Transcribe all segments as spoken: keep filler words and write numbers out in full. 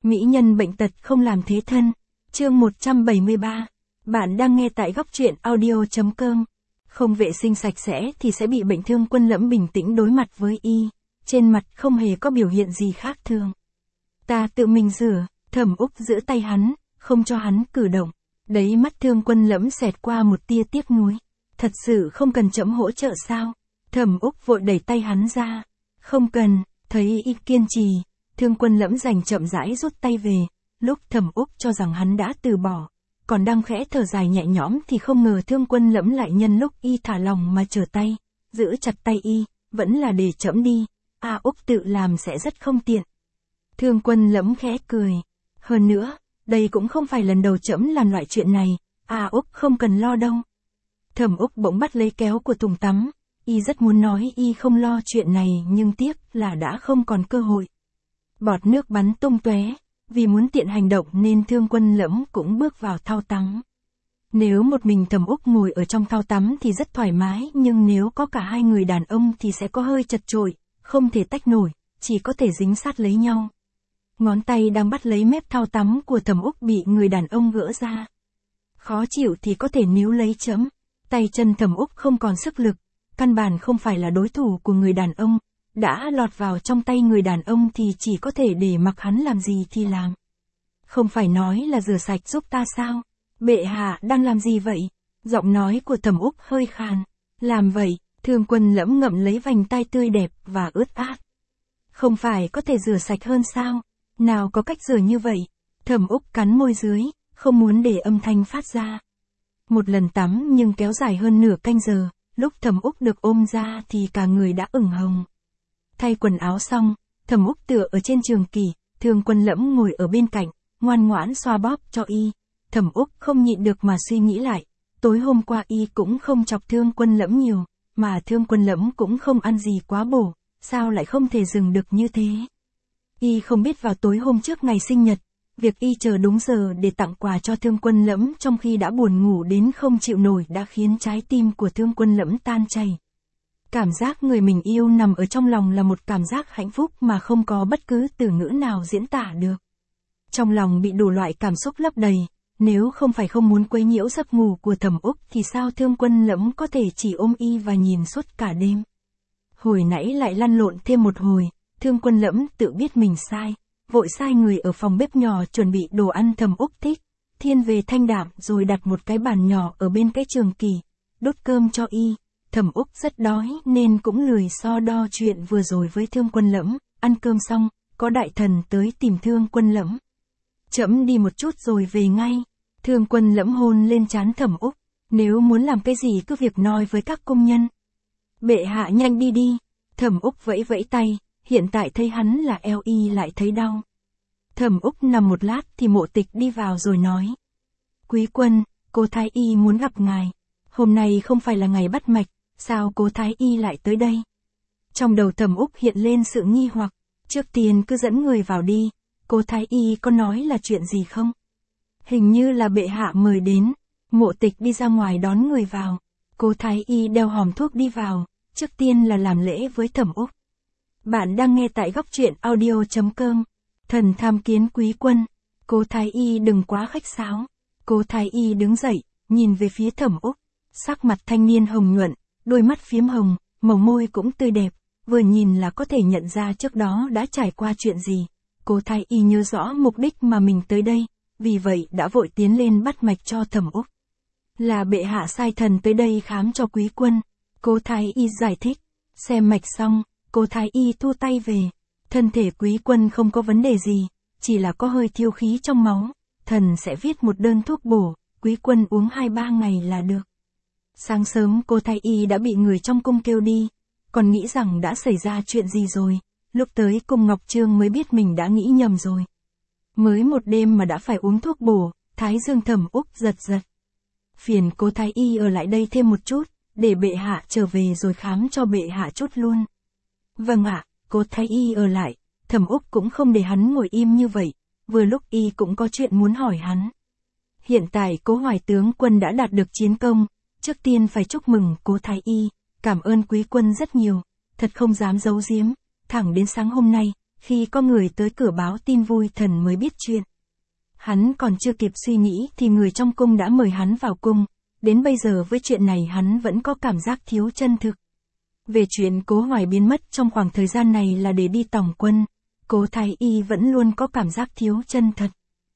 Mỹ nhân bệnh tật không làm thế thân. Chương một trăm bảy mươi ba. Bạn đang nghe tại góc truyện audio.com. Không vệ sinh sạch sẽ thì sẽ bị bệnh. Thương Quân Lẫm bình tĩnh đối mặt với y. Trên mặt không hề có biểu hiện gì khác thường. Ta tự mình rửa. Thẩm Úc giữ tay hắn, không cho hắn cử động. Đấy mắt Thương Quân Lẫm xẹt qua một tia tiếc nuối. Thật sự không cần trẫm hỗ trợ sao? Thẩm Úc vội đẩy tay hắn ra. Không cần. Thấy y kiên trì, Thương Quân Lẫm đành chậm rãi rút tay về. Lúc Thẩm Úc cho rằng hắn đã từ bỏ, còn đang khẽ thở dài nhẹ nhõm thì không ngờ Thương Quân Lẫm lại nhân lúc y thả lòng mà trở tay, giữ chặt tay y, vẫn là để trẫm đi, A Úc tự làm sẽ rất không tiện. Thương Quân Lẫm khẽ cười. Hơn nữa, đây cũng không phải lần đầu trẫm làm loại chuyện này, A Úc không cần lo đâu. Thẩm Úc bỗng bắt lấy kéo của thùng tắm. Y rất muốn nói y không lo chuyện này nhưng tiếc là đã không còn cơ hội. Bọt nước bắn tung tóe, vì muốn tiện hành động nên Thương Quân Lẫm cũng bước vào thau tắm. Nếu một mình Thẩm Úc ngồi ở trong thau tắm thì rất thoải mái, nhưng nếu có cả hai người đàn ông thì sẽ có hơi chật chội, không thể tách nổi, chỉ có thể dính sát lấy nhau. Ngón tay đang bắt lấy mép thau tắm của Thẩm Úc bị người đàn ông gỡ ra. Khó chịu thì có thể níu lấy chấm. Tay chân Thẩm Úc không còn sức lực. Căn bản không phải là đối thủ của người đàn ông, đã lọt vào trong tay người đàn ông thì chỉ có thể để mặc hắn làm gì thì làm. Không phải nói là rửa sạch giúp ta sao? Bệ hạ đang làm gì vậy? Giọng nói của Thẩm Úc hơi khàn. Làm vậy, Thương Quân Lẫm ngậm lấy vành tai tươi đẹp và ướt át. Không phải có thể rửa sạch hơn sao? Nào có cách rửa như vậy? Thẩm Úc cắn môi dưới, không muốn để âm thanh phát ra. Một lần tắm nhưng kéo dài hơn nửa canh giờ. Lúc Thẩm Úc được ôm ra thì cả người đã ửng hồng. Thay quần áo xong, Thẩm Úc tựa ở trên trường kỷ, Thương Quân Lẫm ngồi ở bên cạnh, ngoan ngoãn xoa bóp cho y. Thẩm Úc không nhịn được mà suy nghĩ lại, tối hôm qua y cũng không chọc Thương Quân Lẫm nhiều, mà Thương Quân Lẫm cũng không ăn gì quá bổ, sao lại không thể dừng được như thế? Y không biết vào tối hôm trước ngày sinh nhật, việc y chờ đúng giờ để tặng quà cho Thương Quân Lẫm trong khi đã buồn ngủ đến không chịu nổi đã khiến trái tim của Thương Quân Lẫm tan chảy. Cảm giác người mình yêu nằm ở trong lòng là một cảm giác hạnh phúc mà không có bất cứ từ ngữ nào diễn tả được. Trong lòng bị đủ loại cảm xúc lấp đầy, nếu không phải không muốn quấy nhiễu giấc ngủ của Thẩm Úc thì sao Thương Quân Lẫm có thể chỉ ôm y và nhìn suốt cả đêm. Hồi nãy lại lăn lộn thêm một hồi, Thương Quân Lẫm tự biết mình sai. Vội sai người ở phòng bếp nhỏ chuẩn bị đồ ăn Thẩm Úc thích, thiên về thanh đạm rồi đặt một cái bàn nhỏ ở bên cái trường kỷ, đốt cơm cho y. Thẩm Úc rất đói nên cũng lười so đo chuyện vừa rồi với Thương Quân Lẫm. Ăn cơm xong, có đại thần tới tìm Thương Quân Lẫm. Trẫm đi một chút rồi về ngay. Thương Quân Lẫm hôn lên trán Thẩm Úc. Nếu muốn làm cái gì cứ việc nói với các công nhân. Bệ hạ nhanh đi đi. Thẩm Úc vẫy vẫy tay. Hiện tại thấy hắn là eo y lại thấy đau. Thẩm Úc nằm một lát thì Mộ Tịch đi vào rồi nói. Quý quân, cô Thái Y muốn gặp ngài. Hôm nay không phải là ngày bắt mạch, sao cô Thái Y lại tới đây? Trong đầu Thẩm Úc hiện lên sự nghi hoặc. Trước tiên cứ dẫn người vào đi, cô Thái Y có nói là chuyện gì không? Hình như là bệ hạ mời đến. Mộ Tịch đi ra ngoài đón người vào. Cô Thái Y đeo hòm thuốc đi vào, trước tiên là làm lễ với Thẩm Úc. Bạn đang nghe tại góc truyện audio.com. Thần tham kiến quý quân. Cô Thái Y đừng quá khách sáo. Cô Thái Y đứng dậy, nhìn về phía Thẩm Úc. Sắc mặt thanh niên hồng nhuận, đôi mắt phiếm hồng, màu môi cũng tươi đẹp. Vừa nhìn là có thể nhận ra trước đó đã trải qua chuyện gì. Cô Thái Y nhớ rõ mục đích mà mình tới đây, vì vậy đã vội tiến lên bắt mạch cho Thẩm Úc. Là bệ hạ sai thần tới đây khám cho quý quân. Cô Thái Y giải thích. Xem mạch xong, cô Thái Y thu tay về. Thân thể quý quân không có vấn đề gì, chỉ là có hơi thiếu khí trong máu. Thần sẽ viết một đơn thuốc bổ, quý quân uống hai ba ngày là được. Sáng sớm cô Thái Y đã bị người trong cung kêu đi, còn nghĩ rằng đã xảy ra chuyện gì rồi. Lúc tới cung Ngọc Trương mới biết mình đã nghĩ nhầm rồi. Mới một đêm mà đã phải uống thuốc bổ, Thái Dương Thẩm Úc giật giật. Phiền cô Thái Y ở lại đây thêm một chút, để bệ hạ trở về rồi khám cho bệ hạ chút luôn. Vâng ạ, cô Thái Y ở lại. Thẩm Úc cũng không để hắn ngồi im như vậy, vừa lúc y cũng có chuyện muốn hỏi hắn. Hiện tại cố Hoài tướng quân đã đạt được chiến công, trước tiên phải chúc mừng cố Thái Y, cảm ơn quý quân rất nhiều, thật không dám giấu giếm, thẳng đến sáng hôm nay, khi có người tới cửa báo tin vui thần mới biết chuyện. Hắn còn chưa kịp suy nghĩ thì người trong cung đã mời hắn vào cung, đến bây giờ với chuyện này hắn vẫn có cảm giác thiếu chân thực. Về chuyện Cố Hoài biến mất trong khoảng thời gian này là để đi tòng quân, Cố Thái Y vẫn luôn có cảm giác thiếu chân thật.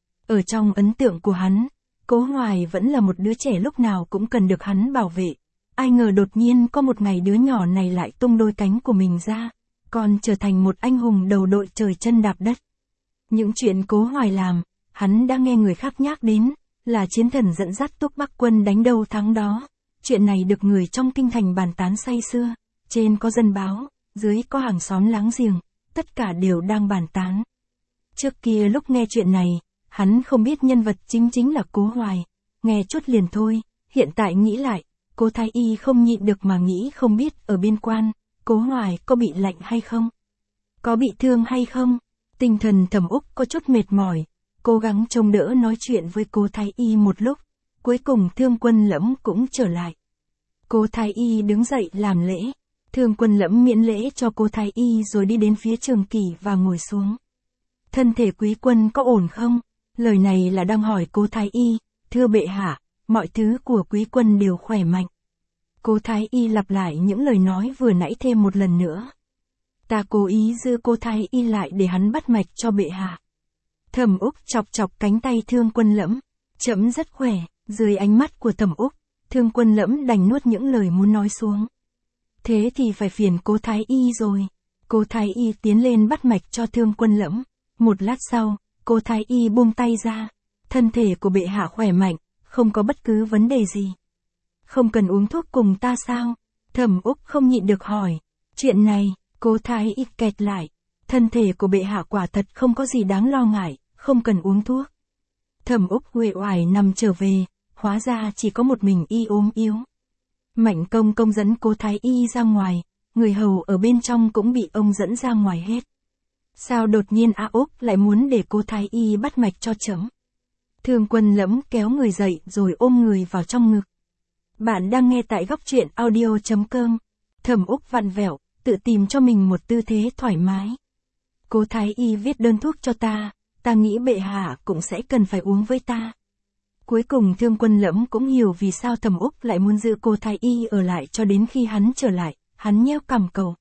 Ở trong ấn tượng của hắn, Cố Hoài vẫn là một đứa trẻ lúc nào cũng cần được hắn bảo vệ. Ai ngờ đột nhiên có một ngày đứa nhỏ này lại tung đôi cánh của mình ra, còn trở thành một anh hùng đầu đội trời chân đạp đất. Những chuyện Cố Hoài làm, hắn đã nghe người khác nhắc đến, là chiến thần dẫn dắt Túc Bắc quân đánh đâu thắng đó. Chuyện này được người trong kinh thành bàn tán say sưa, trên có dân báo, dưới có hàng xóm láng giềng, tất cả đều đang bàn tán. Trước kia lúc nghe chuyện này, hắn không biết nhân vật chính chính là Cố Hoài, nghe chút liền thôi, hiện tại nghĩ lại, Cố Thái Y không nhịn được mà nghĩ không biết ở biên quan, Cố Hoài có bị lạnh hay không? Có bị thương hay không? Tinh thần Thẩm Úc có chút mệt mỏi, cố gắng trông đỡ nói chuyện với Cố Thái Y một lúc, cuối cùng Thương Quân Lẫm cũng trở lại. Cố Thái Y đứng dậy làm lễ, Thương Quân Lẫm miễn lễ cho Cố Thái Y rồi đi đến phía Trường Kỷ và ngồi xuống. Thân thể quý quân có ổn không? Lời này là đang hỏi Cố Thái Y, thưa bệ hạ, mọi thứ của quý quân đều khỏe mạnh. Cố Thái Y lặp lại những lời nói vừa nãy thêm một lần nữa. Ta cố ý giữ Cố Thái Y lại để hắn bắt mạch cho bệ hạ. Thẩm Úc chọc chọc cánh tay Thương Quân Lẫm, trẫm rất khỏe. Dưới ánh mắt của Thẩm Úc, Thương Quân Lẫm đành nuốt những lời muốn nói xuống. Thế thì phải phiền Cố Thái Y rồi. Cố Thái Y tiến lên bắt mạch cho Thương Quân Lẫm. Một lát sau, Cố Thái Y buông tay ra. Thân thể của bệ hạ khỏe mạnh, không có bất cứ vấn đề gì. Không cần uống thuốc cùng ta sao? Thẩm Úc không nhịn được hỏi. Chuyện này, Cố Thái Y kẹt lại. Thân thể của bệ hạ quả thật không có gì đáng lo ngại, không cần uống thuốc. Thẩm Úc uể oải nằm trở về, hóa ra chỉ có một mình y ốm yếu. Mạnh công công dẫn Cố Thái Y ra ngoài, người hầu ở bên trong cũng bị ông dẫn ra ngoài hết. Sao đột nhiên A Úc lại muốn để Cố Thái Y bắt mạch cho trẫm? Thương Quân Lẫm kéo người dậy rồi ôm người vào trong ngực. Bạn đang nghe tại góc truyện audio chấm com. Thẩm Úc vặn vẹo, tự tìm cho mình một tư thế thoải mái. Cố Thái Y viết đơn thuốc cho ta, ta nghĩ bệ hạ cũng sẽ cần phải uống với ta. Cuối cùng Thương Quân Lẫm cũng hiểu vì sao Thẩm Úc lại muốn giữ Cố Thái Y ở lại cho đến khi hắn trở lại, hắn nheo cằm cầu.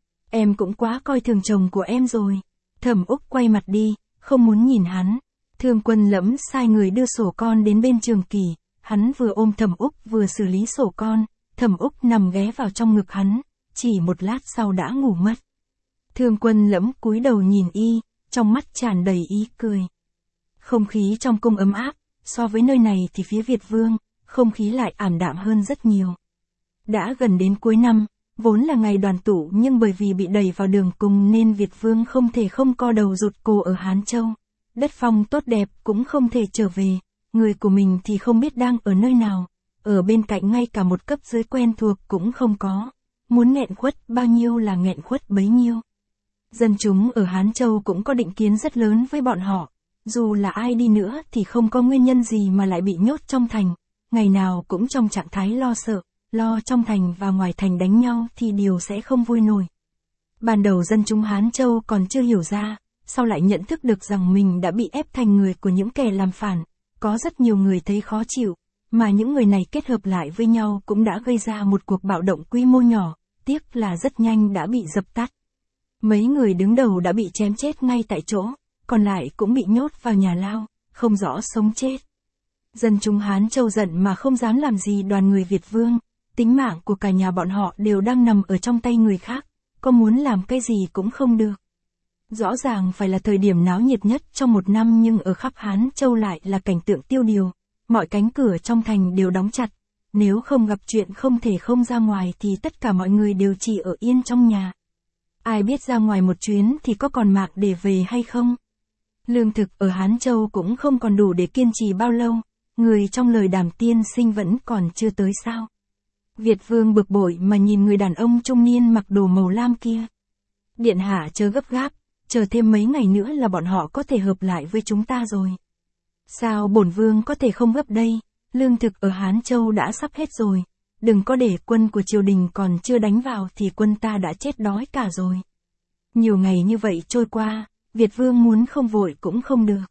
Em cũng quá coi thường chồng của em rồi. Thẩm Úc quay mặt đi, không muốn nhìn hắn. Thương Quân Lẫm sai người đưa sổ con đến bên Trường Kỷ, hắn vừa ôm Thẩm Úc vừa xử lý sổ con, Thẩm Úc nằm ghé vào trong ngực hắn, chỉ một lát sau đã ngủ mất. Thương Quân Lẫm cúi đầu nhìn y, trong mắt tràn đầy ý cười. Không khí trong cung ấm áp, so với nơi này thì phía Việt Vương, không khí lại ảm đạm hơn rất nhiều. Đã gần đến cuối năm, vốn là ngày đoàn tụ nhưng bởi vì bị đẩy vào đường cùng nên Việt Vương không thể không co đầu rụt cổ ở Hán Châu. Đất phong tốt đẹp cũng không thể trở về, người của mình thì không biết đang ở nơi nào, ở bên cạnh ngay cả một cấp dưới quen thuộc cũng không có, muốn nghẹn khuất bao nhiêu là nghẹn khuất bấy nhiêu. Dân chúng ở Hán Châu cũng có định kiến rất lớn với bọn họ, dù là ai đi nữa thì không có nguyên nhân gì mà lại bị nhốt trong thành, ngày nào cũng trong trạng thái lo sợ, lo trong thành và ngoài thành đánh nhau thì điều sẽ không vui nổi. Ban đầu dân chúng Hán Châu còn chưa hiểu ra, sau lại nhận thức được rằng mình đã bị ép thành người của những kẻ làm phản, có rất nhiều người thấy khó chịu, mà những người này kết hợp lại với nhau cũng đã gây ra một cuộc bạo động quy mô nhỏ, tiếc là rất nhanh đã bị dập tắt. Mấy người đứng đầu đã bị chém chết ngay tại chỗ, còn lại cũng bị nhốt vào nhà lao, không rõ sống chết. Dân chúng Hán Châu giận mà không dám làm gì đoàn người Việt Vương, tính mạng của cả nhà bọn họ đều đang nằm ở trong tay người khác, có muốn làm cái gì cũng không được. Rõ ràng phải là thời điểm náo nhiệt nhất trong một năm nhưng ở khắp Hán Châu lại là cảnh tượng tiêu điều, mọi cánh cửa trong thành đều đóng chặt, nếu không gặp chuyện không thể không ra ngoài thì tất cả mọi người đều chỉ ở yên trong nhà. Ai biết ra ngoài một chuyến thì có còn mạng để về hay không? Lương thực ở Hán Châu cũng không còn đủ để kiên trì bao lâu, người trong lời đàm tiên sinh vẫn còn chưa tới sao? Việt Vương bực bội mà nhìn người đàn ông trung niên mặc đồ màu lam kia. Điện hạ chớ gấp gáp, chờ thêm mấy ngày nữa là bọn họ có thể hợp lại với chúng ta rồi. Sao bổn vương có thể không gấp đây, lương thực ở Hán Châu đã sắp hết rồi, đừng có để quân của triều đình còn chưa đánh vào thì quân ta đã chết đói cả rồi. Nhiều ngày như vậy trôi qua, Việt Vương muốn không vội cũng không được.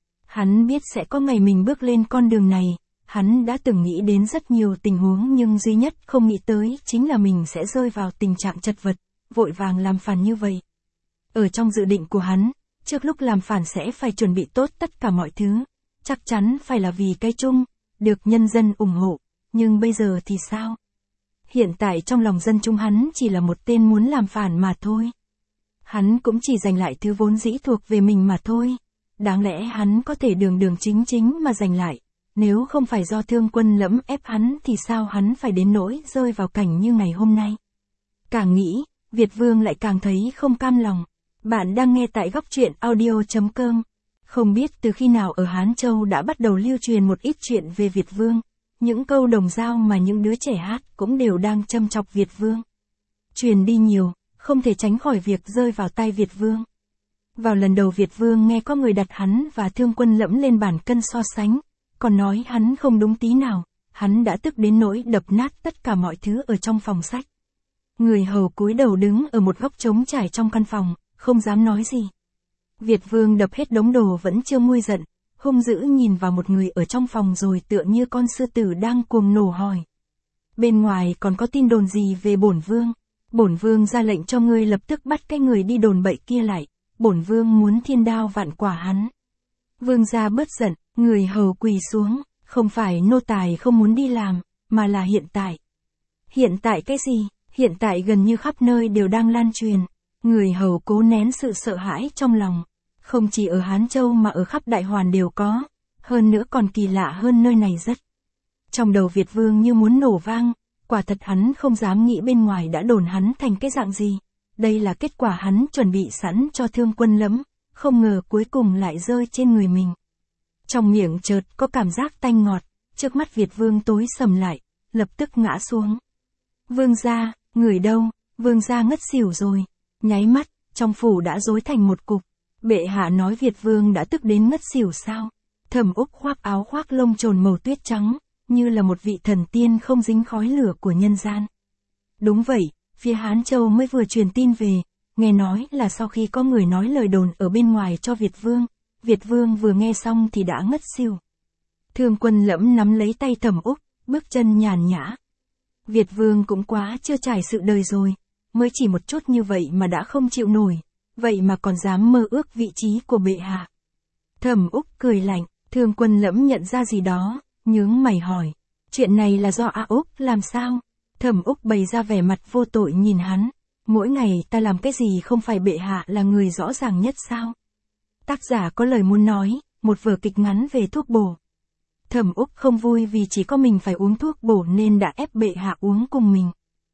Hắn biết sẽ có ngày mình bước lên con đường này, hắn đã từng nghĩ đến rất nhiều tình huống nhưng duy nhất không nghĩ tới chính là mình sẽ rơi vào tình trạng chật vật, vội vàng làm phản như vậy. Ở trong dự định của hắn, trước lúc làm phản sẽ phải chuẩn bị tốt tất cả mọi thứ, chắc chắn phải là vì cái chung, được nhân dân ủng hộ, nhưng bây giờ thì sao? Hiện tại trong lòng dân chúng hắn chỉ là một tên muốn làm phản mà thôi. Hắn cũng chỉ giành lại thứ vốn dĩ thuộc về mình mà thôi. Đáng lẽ hắn có thể đường đường chính chính mà giành lại. Nếu không phải do Thương Quân Lẫm ép hắn thì sao hắn phải đến nỗi rơi vào cảnh như ngày hôm nay. Càng nghĩ, Việt Vương lại càng thấy không cam lòng. Bạn đang nghe tại góc truyện audio chấm com. Không biết từ khi nào ở Hán Châu đã bắt đầu lưu truyền một ít chuyện về Việt Vương. Những câu đồng dao mà những đứa trẻ hát cũng đều đang châm chọc Việt Vương. Truyền đi nhiều, không thể tránh khỏi việc rơi vào tai Việt Vương. Vào lần đầu Việt Vương nghe có người đặt hắn và Thương Quân Lẫm lên bàn cân so sánh, còn nói hắn không đúng tí nào, hắn đã tức đến nỗi đập nát tất cả mọi thứ ở trong phòng sách. Người hầu cúi đầu đứng ở một góc trống trải trong căn phòng, không dám nói gì. Việt Vương đập hết đống đồ vẫn chưa nguôi giận, hung dữ nhìn vào một người ở trong phòng rồi tựa như con sư tử đang cuồng nổ hỏi. Bên ngoài còn có tin đồn gì về bổn vương? Bổn vương ra lệnh cho ngươi lập tức bắt cái người đi đồn bậy kia lại, bổn vương muốn thiên đao vạn quả hắn. Vương gia bớt giận, người hầu quỳ xuống, không phải nô tài không muốn đi làm, mà là hiện tại. Hiện tại cái gì? Hiện tại gần như khắp nơi đều đang lan truyền. Người hầu cố nén sự sợ hãi trong lòng. Không chỉ ở Hán Châu mà ở khắp Đại Hoàn đều có. Hơn nữa còn kỳ lạ hơn nơi này rất. Trong đầu Việt Vương như muốn nổ vang. Quả thật hắn không dám nghĩ bên ngoài đã đồn hắn thành cái dạng gì. Đây là kết quả hắn chuẩn bị sẵn cho Thương Quân Lẫm. Không ngờ cuối cùng lại rơi trên người mình. Trong miệng chợt có cảm giác tanh ngọt. Trước mắt Việt Vương tối sầm lại. Lập tức ngã xuống. Vương gia, người đâu? Vương gia ngất xỉu rồi. Nháy mắt, trong phủ đã rối thành một cục. Bệ hạ nói Việt Vương đã tức đến ngất xỉu sao? Thẩm Úc khoác áo khoác lông trồn màu tuyết trắng, như là một vị thần tiên không dính khói lửa của nhân gian. Đúng vậy, phía Hán Châu mới vừa truyền tin về, nghe nói là sau khi có người nói lời đồn ở bên ngoài cho Việt Vương, Việt Vương vừa nghe xong thì đã ngất xỉu. Thương Quân Lẫm nắm lấy tay Thẩm Úc, bước chân nhàn nhã. Việt Vương cũng quá chưa trải sự đời rồi, mới chỉ một chút như vậy mà đã không chịu nổi, vậy mà còn dám mơ ước vị trí của bệ hạ. Thẩm Úc cười lạnh, Thương Quân Lẫm nhận ra gì đó, nhướng mày hỏi, chuyện này là do A Úc làm sao? Thẩm Úc bày ra vẻ mặt vô tội nhìn hắn, mỗi ngày ta làm cái gì không phải bệ hạ là người rõ ràng nhất sao? Tác giả có lời muốn nói, một vở kịch ngắn về thuốc bổ. Thẩm Úc không vui vì chỉ có mình phải uống thuốc bổ nên đã ép bệ hạ uống cùng mình.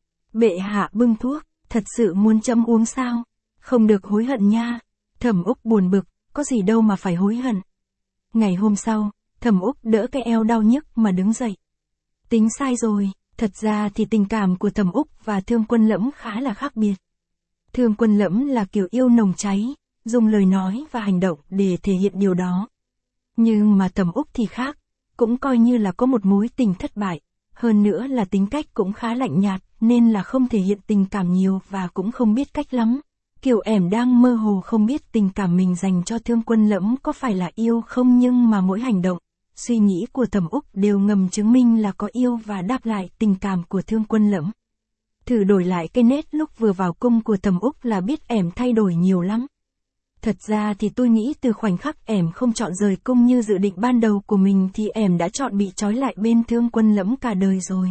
Bệ hạ bưng thuốc, thật sự muốn chấm uống sao? Không được hối hận nha. Thẩm Úc buồn bực, có gì đâu mà phải hối hận. Ngày hôm sau, Thẩm Úc đỡ cái eo đau nhức mà đứng dậy. Tính sai rồi, thật ra thì tình cảm của Thẩm Úc và Thương Quân Lẫm khá là khác biệt. Thương Quân Lẫm là kiểu yêu nồng cháy, dùng lời nói và hành động để thể hiện điều đó. Nhưng mà Thẩm Úc thì khác, cũng coi như là có một mối tình thất bại, hơn nữa là tính cách cũng khá lạnh nhạt, nên là không thể hiện tình cảm nhiều và cũng không biết cách lắm. Kiểu ẻm đang mơ hồ không biết tình cảm mình dành cho Thương Quân Lẫm có phải là yêu không, nhưng mà mỗi hành động, suy nghĩ của Thẩm Úc đều ngầm chứng minh là có yêu và đáp lại tình cảm của Thương Quân Lẫm. Thử đổi lại cái nét lúc vừa vào cung của Thẩm Úc là biết ẻm thay đổi nhiều lắm. Thật ra thì tôi nghĩ từ khoảnh khắc ẻm không chọn rời cung như dự định ban đầu của mình thì ẻm đã chọn bị trói lại bên Thương Quân Lẫm cả đời rồi.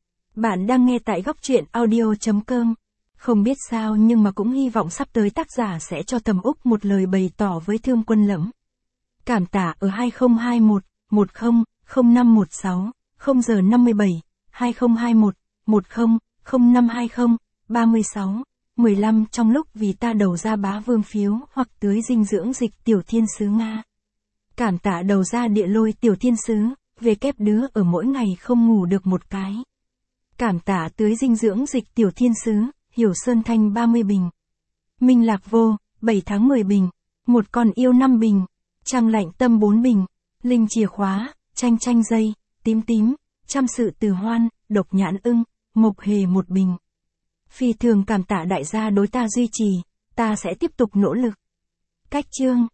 Bạn đang nghe tại góc truyện audio chấm com. Không biết sao nhưng mà cũng hy vọng sắp tới tác giả sẽ cho Thẩm Úc một lời bày tỏ với Thương Quân Lẫm. Cảm tả ở hai không hai mốt, một không, không năm một sáu, không giờ năm mươi bảy, hai không hai mốt, một không, không năm hai không, ba mươi sáu, mười lăm trong lúc vì ta đầu ra bá vương phiếu hoặc tưới dinh dưỡng dịch tiểu thiên sứ Nga. Cảm tạ đầu ra địa lôi tiểu thiên sứ, về kép đứa ở mỗi ngày không ngủ được một cái. Cảm tạ tưới dinh dưỡng dịch tiểu thiên sứ, Hiểu Sơn Thanh ba mươi bình. Minh Lạc Vô, bảy tháng mười bình. Một con yêu năm bình. Trăng Lạnh Tâm bốn bình. Linh Chìa Khóa, Tranh Tranh Dây, Tím Tím, Trăm Sự Từ Hoan, Độc Nhãn Ưng, Mộc Hề một bình. Phi thường cảm tạ đại gia đối ta duy trì, Ta sẽ tiếp tục nỗ lực. Cách chương